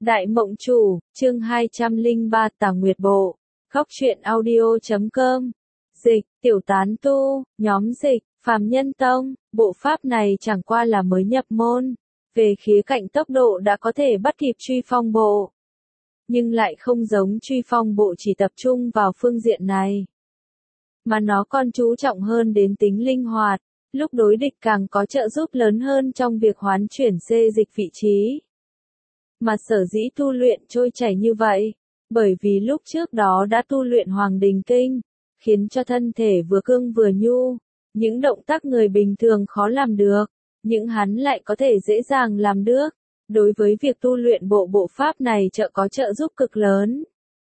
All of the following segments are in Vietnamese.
Đại Mộng Chủ, chương 203 Tà Nguyệt Bộ, Khóc Chuyện Audio.com. Dịch, Tiểu Tán Tu, nhóm dịch, Phàm Nhân Tông, bộ pháp này chẳng qua là mới nhập môn. Về khía cạnh tốc độ đã có thể bắt kịp Truy Phong Bộ. Nhưng lại không giống Truy Phong Bộ chỉ tập trung vào phương diện này. Mà nó còn chú trọng hơn đến tính linh hoạt, lúc đối địch càng có trợ giúp lớn hơn trong việc hoán chuyển xê dịch vị trí. Mà sở dĩ tu luyện trôi chảy như vậy, bởi vì lúc trước đó đã tu luyện Hoàng Đình Kinh, khiến cho thân thể vừa cương vừa nhu, những động tác người bình thường khó làm được, nhưng hắn lại có thể dễ dàng làm được. Đối với việc tu luyện bộ pháp này có trợ giúp cực lớn.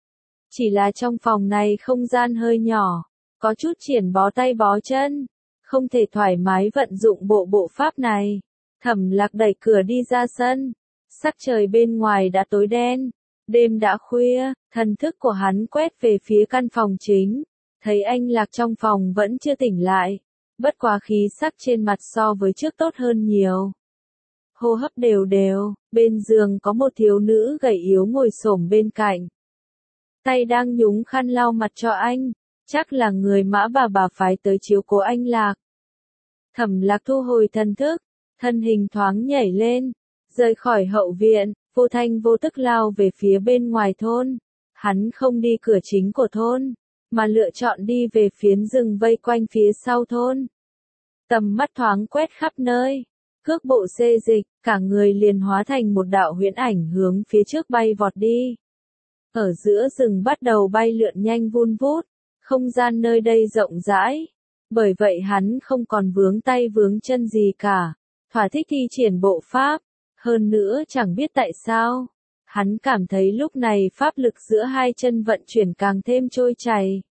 Chỉ là trong phòng này không gian hơi nhỏ, có chút triển bó tay bó chân, không thể thoải mái vận dụng bộ pháp này. Thẩm Lạc đẩy cửa đi ra sân. Sắc trời bên ngoài đã tối đen, đêm đã khuya, thần thức của hắn quét về phía căn phòng chính, thấy anh Lạc trong phòng vẫn chưa tỉnh lại, bất quá khí sắc trên mặt so với trước tốt hơn nhiều. Hô hấp đều đều, bên giường có một thiếu nữ gầy yếu ngồi xổm bên cạnh. Tay đang nhúng khăn lau mặt cho anh, chắc là người Mã bà phái tới chiếu cố anh Lạc. Thẩm Lạc thu hồi thần thức, thân hình thoáng nhảy lên. Rời khỏi hậu viện, vô thanh vô tức lao về phía bên ngoài thôn. Hắn không đi cửa chính của thôn, mà lựa chọn đi về phiến rừng vây quanh phía sau thôn. Tầm mắt thoáng quét khắp nơi, cước bộ xê dịch, cả người liền hóa thành một đạo huyễn ảnh hướng phía trước bay vọt đi. Ở giữa rừng bắt đầu bay lượn nhanh vun vút, không gian nơi đây rộng rãi. Bởi vậy hắn không còn vướng tay vướng chân gì cả, thỏa thích thi triển bộ pháp. Hơn nữa chẳng biết tại sao, hắn cảm thấy lúc này pháp lực giữa hai chân vận chuyển càng thêm trôi chảy.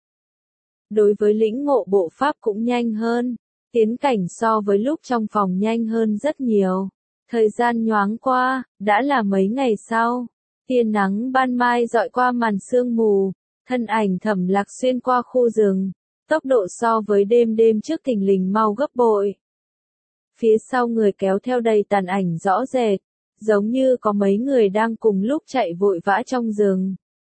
Đối với lĩnh ngộ bộ pháp cũng nhanh hơn, tiến cảnh so với lúc trong phòng nhanh hơn rất nhiều. Thời gian nhoáng qua, đã là mấy ngày sau, tia nắng ban mai dọi qua màn sương mù, thân ảnh Thẩm Lạc xuyên qua khu rừng, tốc độ so với đêm trước thình lình mau gấp bội. Phía sau người kéo theo đầy tàn ảnh rõ rệt, giống như có mấy người đang cùng lúc chạy vội vã trong rừng.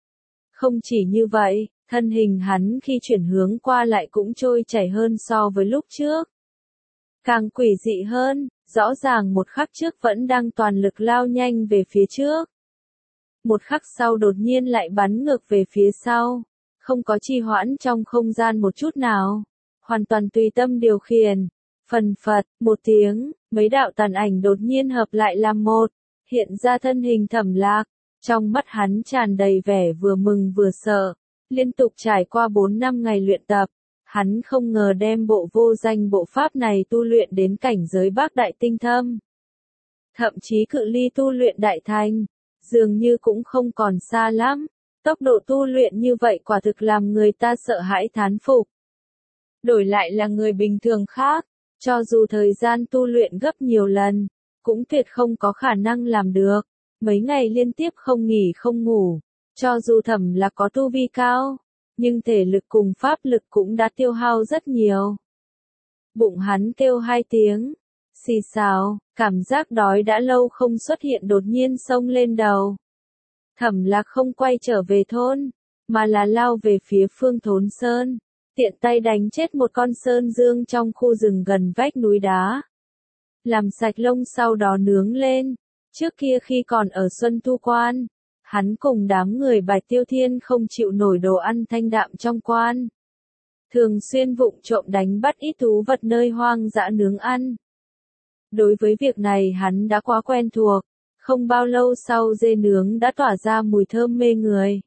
Không chỉ như vậy, thân hình hắn khi chuyển hướng qua lại cũng trôi chảy hơn so với lúc trước. Càng quỷ dị hơn, rõ ràng một khắc trước vẫn đang toàn lực lao nhanh về phía trước. Một khắc sau đột nhiên lại bắn ngược về phía sau, không có trì hoãn trong không gian một chút nào, hoàn toàn tùy tâm điều khiển. Phần phật, một tiếng, mấy đạo tàn ảnh đột nhiên hợp lại làm một, hiện ra thân hình Thẩm Lạc. Trong mắt hắn tràn đầy vẻ vừa mừng vừa sợ. Liên tục trải qua 4 năm ngày luyện tập, hắn không ngờ đem bộ vô danh bộ pháp này tu luyện đến cảnh giới Bác Đại Tinh Thâm. Thậm chí cự ly tu luyện đại thành, dường như cũng không còn xa lắm. Tốc độ tu luyện như vậy quả thực làm người ta sợ hãi thán phục. Đổi lại là người bình thường khác, cho dù thời gian tu luyện gấp nhiều lần, cũng tuyệt không có khả năng làm được. Mấy ngày liên tiếp không nghỉ không ngủ, cho dù Thẩm Lạc có tu vi cao, nhưng thể lực cùng pháp lực cũng đã tiêu hao rất nhiều. Bụng hắn kêu 2 tiếng, xì xào, cảm giác đói đã lâu không xuất hiện đột nhiên xông lên đầu. Thẩm Lạc không quay trở về thôn, mà là lao về phía Phương Thốn Sơn. Tiện tay đánh chết một con sơn dương trong khu rừng gần vách núi đá. Làm sạch lông sau đó nướng lên. Trước kia khi còn ở Xuân Thu Quan, hắn cùng đám người Bạch Tiêu Thiên không chịu nổi đồ ăn thanh đạm trong quan. Thường xuyên vụng trộm đánh bắt ít thú vật nơi hoang dã nướng ăn. Đối với việc này hắn đã quá quen thuộc, không bao lâu sau dê nướng đã tỏa ra mùi thơm mê người.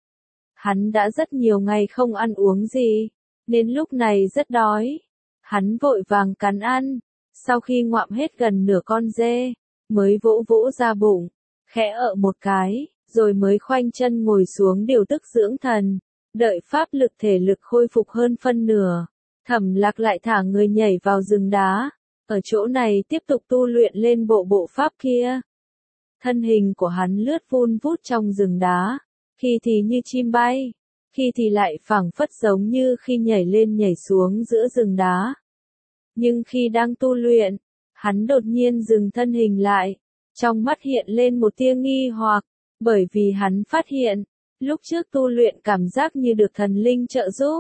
Hắn đã rất nhiều ngày không ăn uống gì, nên lúc này rất đói. Hắn vội vàng cắn ăn, sau khi ngoạm hết gần nửa con dê, mới vỗ ra bụng, khẽ ợ một cái, rồi mới khoanh chân ngồi xuống điều tức dưỡng thần, đợi pháp lực thể lực khôi phục hơn phân nửa. Thẩm Lạc lại thả người nhảy vào rừng đá, ở chỗ này tiếp tục tu luyện lên bộ pháp kia. Thân hình của hắn lướt vun vút trong rừng đá, khi thì như chim bay, khi thì lại phảng phất giống như khi nhảy lên nhảy xuống giữa rừng đá. Nhưng khi đang tu luyện, hắn đột nhiên dừng thân hình lại, trong mắt hiện lên một tia nghi hoặc, Bởi vì hắn phát hiện, lúc trước tu luyện cảm giác như được thần linh trợ giúp.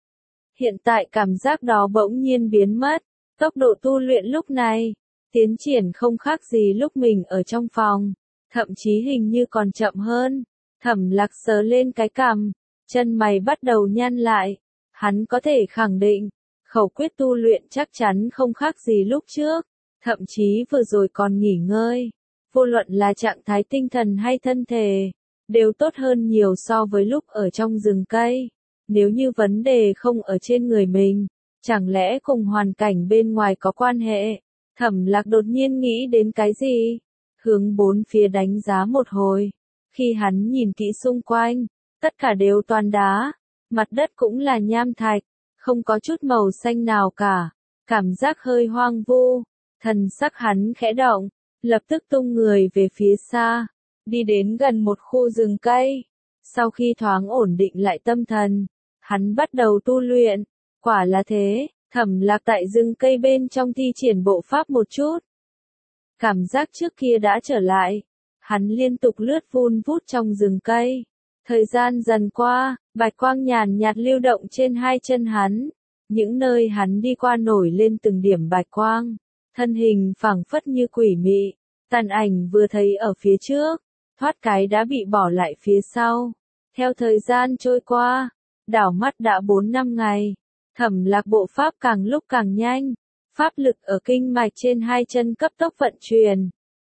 Hiện tại cảm giác đó bỗng nhiên biến mất, tốc độ tu luyện lúc này, tiến triển không khác gì lúc mình ở trong phòng, thậm chí hình như còn chậm hơn. Thẩm Lạc sờ lên cái cằm, chân mày bắt đầu nhăn lại, hắn có thể khẳng định, khẩu quyết tu luyện chắc chắn không khác gì lúc trước, thậm chí vừa rồi còn nghỉ ngơi, vô luận là trạng thái tinh thần hay thân thể, đều tốt hơn nhiều so với lúc ở trong rừng cây. Nếu như vấn đề không ở trên người mình, chẳng lẽ cùng hoàn cảnh bên ngoài có quan hệ? Thẩm Lạc đột nhiên nghĩ đến cái gì? Hướng bốn phía đánh giá một hồi. Khi hắn nhìn kỹ xung quanh, tất cả đều toàn đá, mặt đất cũng là nham thạch, không có chút màu xanh nào cả, cảm giác hơi hoang vu. Thần sắc hắn khẽ động, lập tức tung người về phía xa, đi đến gần một khu rừng cây. Sau khi thoáng ổn định lại tâm thần, hắn bắt đầu tu luyện. Quả là thế, Thẩm Lạc tại rừng cây bên trong thi triển bộ pháp một chút. Cảm giác trước kia đã trở lại. Hắn liên tục lướt vun vút trong rừng cây. Thời gian dần qua, bạch quang nhàn nhạt lưu động trên hai chân hắn. Những nơi hắn đi qua nổi lên từng điểm bạch quang. Thân hình phảng phất như quỷ mị. Tàn ảnh vừa thấy ở phía trước, thoát cái đã bị bỏ lại phía sau. Theo thời gian trôi qua, đảo mắt đã 4-5 ngày. Thẩm Lạc bộ pháp càng lúc càng nhanh. Pháp lực ở kinh mạch trên hai chân cấp tốc vận chuyển.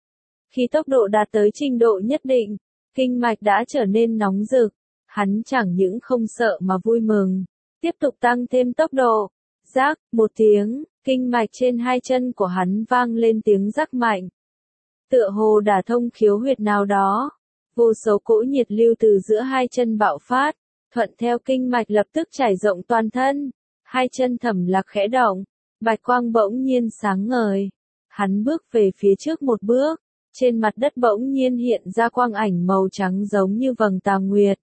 Khi tốc độ đạt tới trình độ nhất định, kinh mạch đã trở nên nóng rực. Hắn chẳng những không sợ mà vui mừng. Tiếp tục tăng thêm tốc độ. Rắc, một tiếng, kinh mạch trên hai chân của hắn vang lên tiếng rắc mạnh. Tựa hồ đả thông khiếu huyệt nào đó. Vô số cỗ nhiệt lưu từ giữa hai chân bạo phát, thuận theo kinh mạch lập tức trải rộng toàn thân. Hai chân Thẩm Lạc khẽ động, bạch quang bỗng nhiên sáng ngời. Hắn bước về phía trước một bước, trên mặt đất bỗng nhiên hiện ra quang ảnh màu trắng giống như vầng tà nguyệt.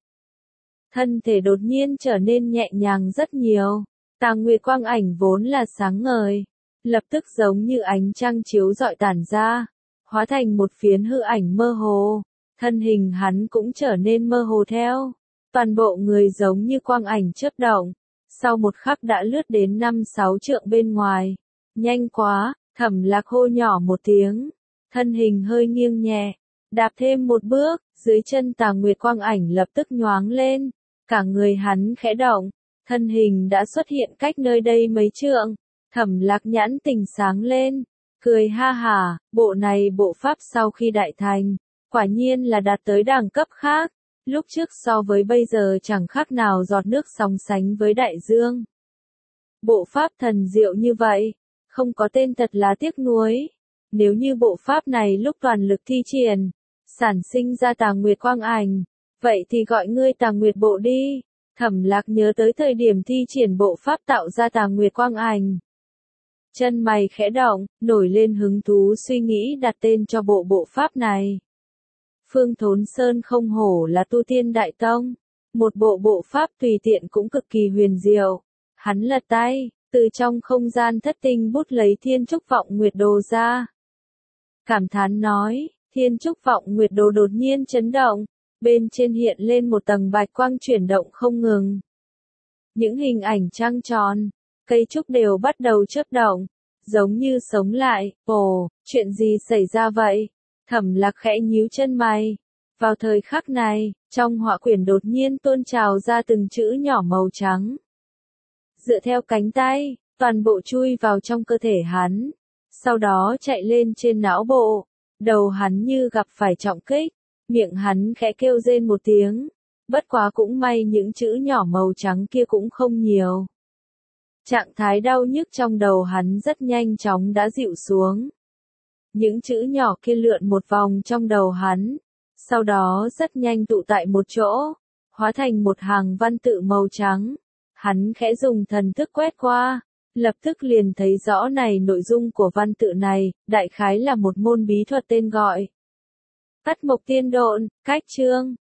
Thân thể đột nhiên trở nên nhẹ nhàng rất nhiều. Tà nguyệt quang ảnh vốn là sáng ngời, lập tức giống như ánh trăng chiếu rọi tản ra, hóa thành một phiến hư ảnh mơ hồ. Thân hình hắn cũng trở nên mơ hồ theo. Toàn bộ người giống như quang ảnh chớp động. Sau một khắc đã lướt đến 5-6 trượng bên ngoài. Nhanh quá, Thẩm Lạc hô nhỏ một tiếng. Thân hình hơi nghiêng nhẹ. Đạp thêm một bước, dưới chân tà nguyệt quang ảnh lập tức nhoáng lên. Cả người hắn khẽ động. Thân hình đã xuất hiện cách nơi đây mấy trượng. Thẩm Lạc nhãn tình sáng lên. Cười ha hả, bộ này bộ pháp sau khi đại thành. Quả nhiên là đạt tới đẳng cấp khác. Lúc trước so với bây giờ chẳng khác nào giọt nước sóng sánh với đại dương. Bộ pháp thần diệu như vậy, không có tên thật là tiếc nuối. Nếu như bộ pháp này lúc toàn lực thi triển, sản sinh ra tà nguyệt quang ảnh, vậy thì gọi ngươi tà nguyệt bộ đi. Thẩm Lạc nhớ tới thời điểm thi triển bộ pháp tạo ra tà nguyệt quang ảnh. Chân mày khẽ động, nổi lên hứng thú suy nghĩ đặt tên cho bộ pháp này. Phương Thốn Sơn không hổ là tu tiên đại tông. Một bộ pháp tùy tiện cũng cực kỳ huyền diệu. Hắn lật tay, từ trong không gian thất tinh bút lấy Thiên Trúc Vọng Nguyệt Đồ ra. Cảm thán nói, Thiên Trúc Vọng Nguyệt Đồ đột nhiên chấn động. Bên trên hiện lên một tầng bạch quang chuyển động không ngừng. Những hình ảnh trăng tròn, cây trúc đều bắt đầu chớp động, giống như sống lại. Ồ, chuyện gì xảy ra vậy? Thẩm Lạc khẽ nhíu chân mày. Vào thời khắc này, trong họa quyển đột nhiên tuôn trào ra từng chữ nhỏ màu trắng. Dựa theo cánh tay, toàn bộ chui vào trong cơ thể hắn. Sau đó chạy lên trên não bộ. Đầu hắn như gặp phải trọng kích. Miệng hắn khẽ kêu rên một tiếng. Bất quá cũng may những chữ nhỏ màu trắng kia cũng không nhiều. Trạng thái đau nhức trong đầu hắn rất nhanh chóng đã dịu xuống. Những chữ nhỏ kia lượn một vòng trong đầu hắn, sau đó rất nhanh tụ tại một chỗ, hóa thành một hàng văn tự màu trắng. Hắn khẽ dùng thần thức quét qua, lập tức liền thấy rõ này nội dung của văn tự này, đại khái là một môn bí thuật tên gọi Tắt Mộc Tiên Độn, cách chương.